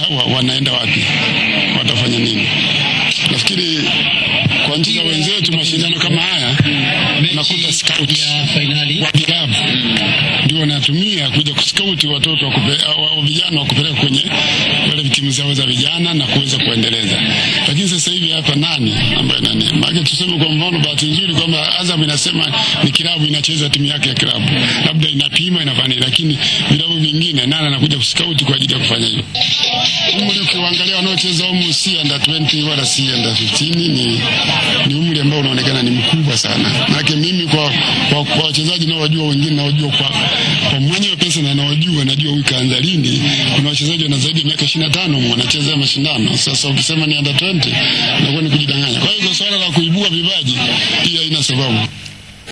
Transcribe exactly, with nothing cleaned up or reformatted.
hawa wanaenda wapi, watafanya nini? Nafikiri kwa nchi za wenzetu mashindano kama haya nakuta scout wa vilabu ndio wanatumia kuja kuscout watoto wa vijana wa kupeleka kwenye wale timu zao za vijana na kuweza kuendeleza. Lakini sasa hivi hapa nani ambaye nani? Maana tuseme kwa mfano bahati nzuri kwamba Azam inasema ni kilabu inacheza timu yake ya kilabu, labda inapima inafanya, lakini vilabu vingine nani anakuja kuscout kwa ajili ya kufanya hivyo? Umri ukiangalia wanaocheza humu si under twenty wala si under fifteen, ni ni umri ambao unaonekana ni mkubwa sana. Maana mimi kwa kwa, kwa wachezaji na wajua wengine na wajua kwa kwa mwenyewe pesa na nawajua najua huyu kaanza lini. Kuna wachezaji wana zaidi ya miaka ishirini na tano wanacheza mashindano. Sasa ukisema ni under twenty inakuwa ni kujidanganya. Kwa hiyo swala la kuibua vipaji pia ina sababu.